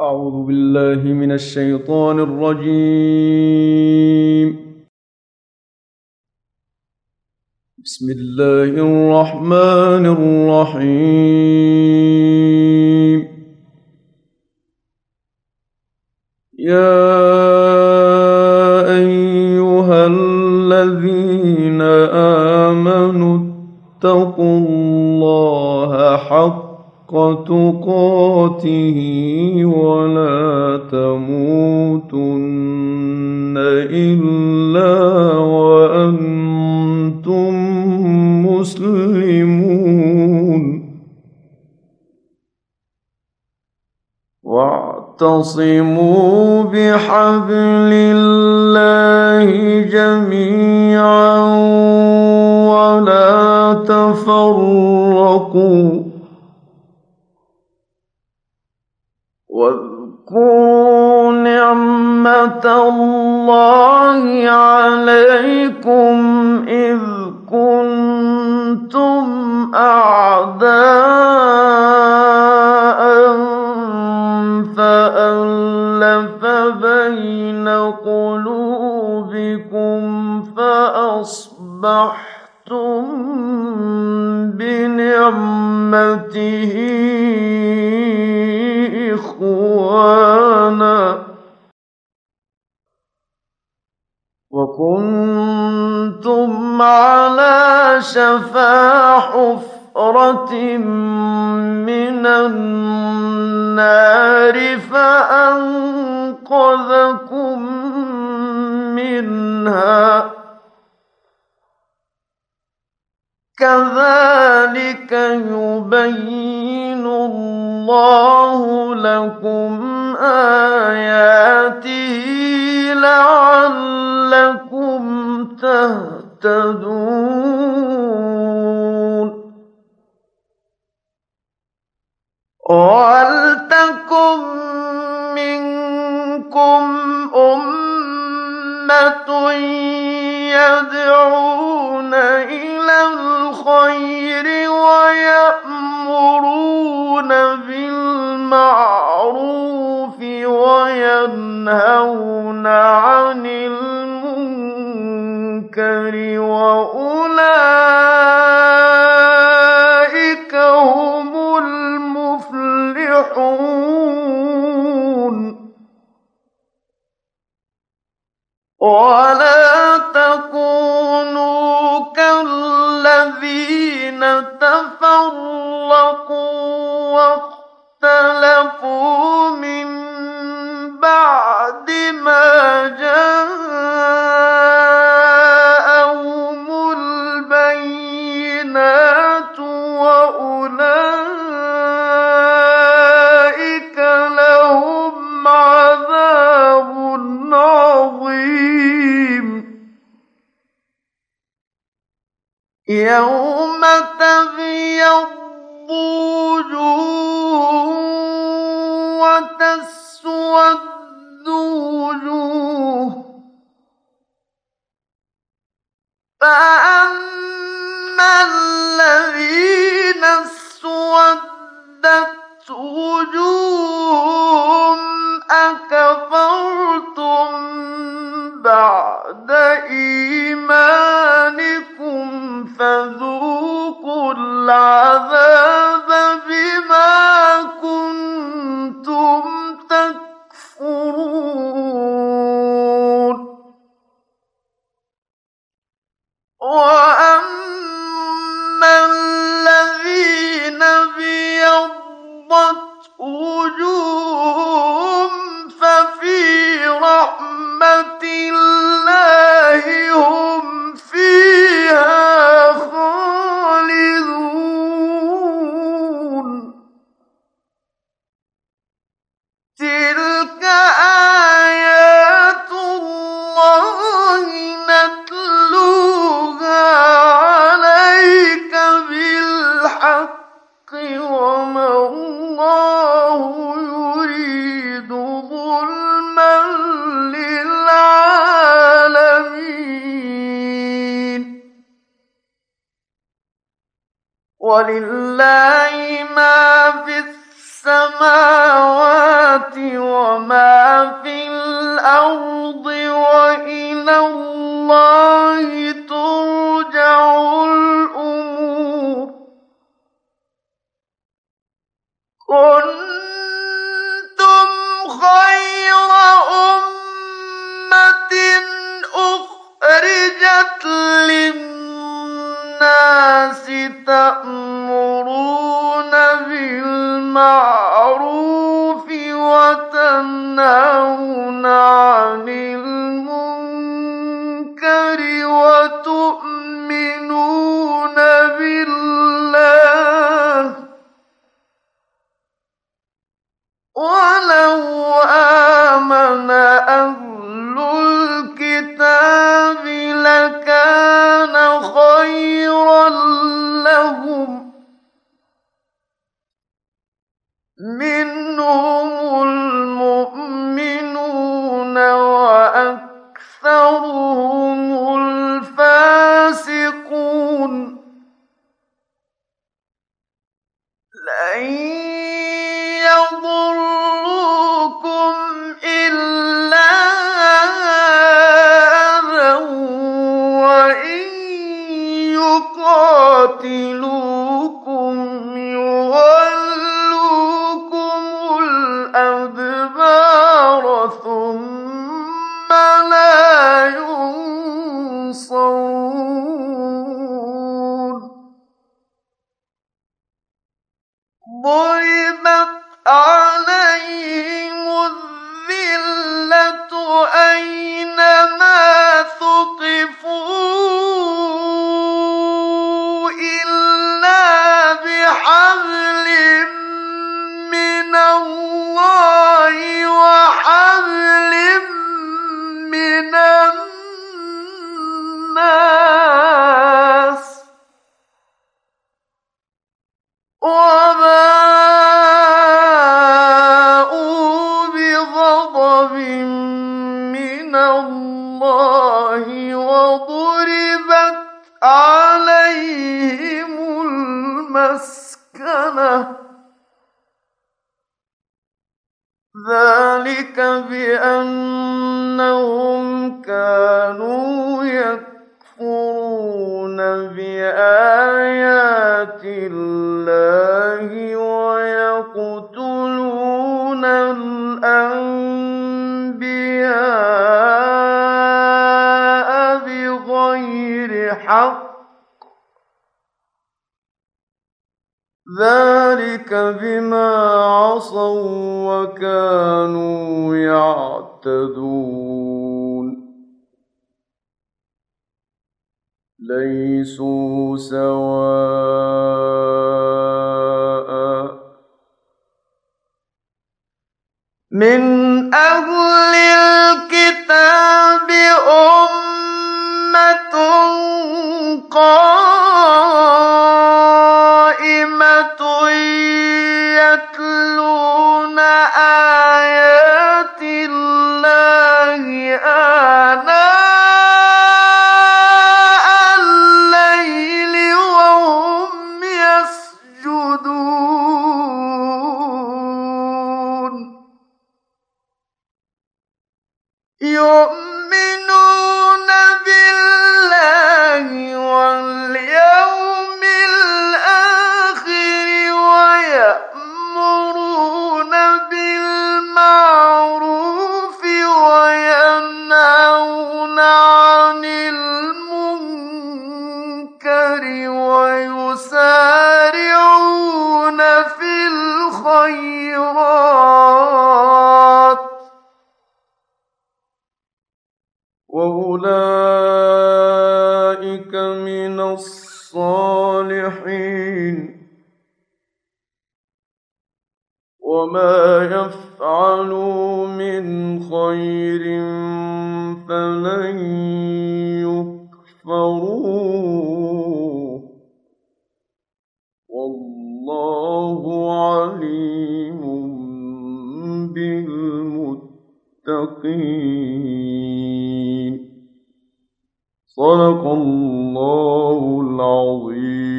أعوذ بالله من الشيطان الرجيم. بسم الله الرحمن الرحيم. يا أيها الذين آمنوا اتقوا الله حق تقاته ولا تموتن إلا وأنتم مسلمون. واعتصموا بحبل الله جميعا ولا تفرقوا. واذكروا نعمة الله عليكم إذ كنتم أعداء فألف بين قلوبكم فأصبحتم بنعمته إخوانا وكنتم على شفا حفرة من النار فأنقذكم منها. كذلك يبين الله لكم آياته لعلكم تهتدون. ولتكن منكم أمة يدعون إلى الخير ويأمرون بالمعروف وينهون عن المنكر وأولئك هم المفلحون. ولا تكونوا كالذين تفرقوا واختلفوا من بعد ما جاءهم البينات وأولئك لهم عذاب عظيم. يوم تبيض وجوه وتسود وجوه فأما الذين اسودت وجوههم أكفرتم بعد إيمانكم فذوقوا العذاب بما كنتم تكفرون. وأما الذين ابيضت وجوههم ففي رحمة الله هم فيها خالدون. تلك آيات الله نتلوها عليك بالحق وما الله يريد ظلما للعالمين. ولله ما في السماوات وما في الأرض وإلى الله ترجع الأمور كنتم خير أمة أخرجت للناس تأمرون بالمعروف وتنهون عن المنكر وتؤمنون بالله ولو آمن أهل الكتاب لكان خيرا لهم منهم المؤمنون وأكثرهم الفاسقون لن يضروكم إلا أذى وإن يقاتلوكم يولوكم الأدبار ثم لا ينصرون ضربت عليهم الذلة أينما ثقفوا إلا بحبل من الله وحبل من الناس وباءوا بغضب من الله وضربت عليهم المسكنة ذلك بأنهم كانوا يكفرون بآيات الله ويقتلون الأنبياء بغير حق ذلك بما عصوا وكانوا يعتدون ليسوا سواء من أهل الكتاب أمة قائمة يتلون آيات الله آناء الليل وهم يسجدون يؤمنون بالله واليوم الآخر ويأمرون بالمعروف وينهون عن المنكر ويسارعون في الخيرات وأولئك من الصالحين وما يفعلوا من خير فلن يكفروه والله عليم بالمتقين صدق الله العظيم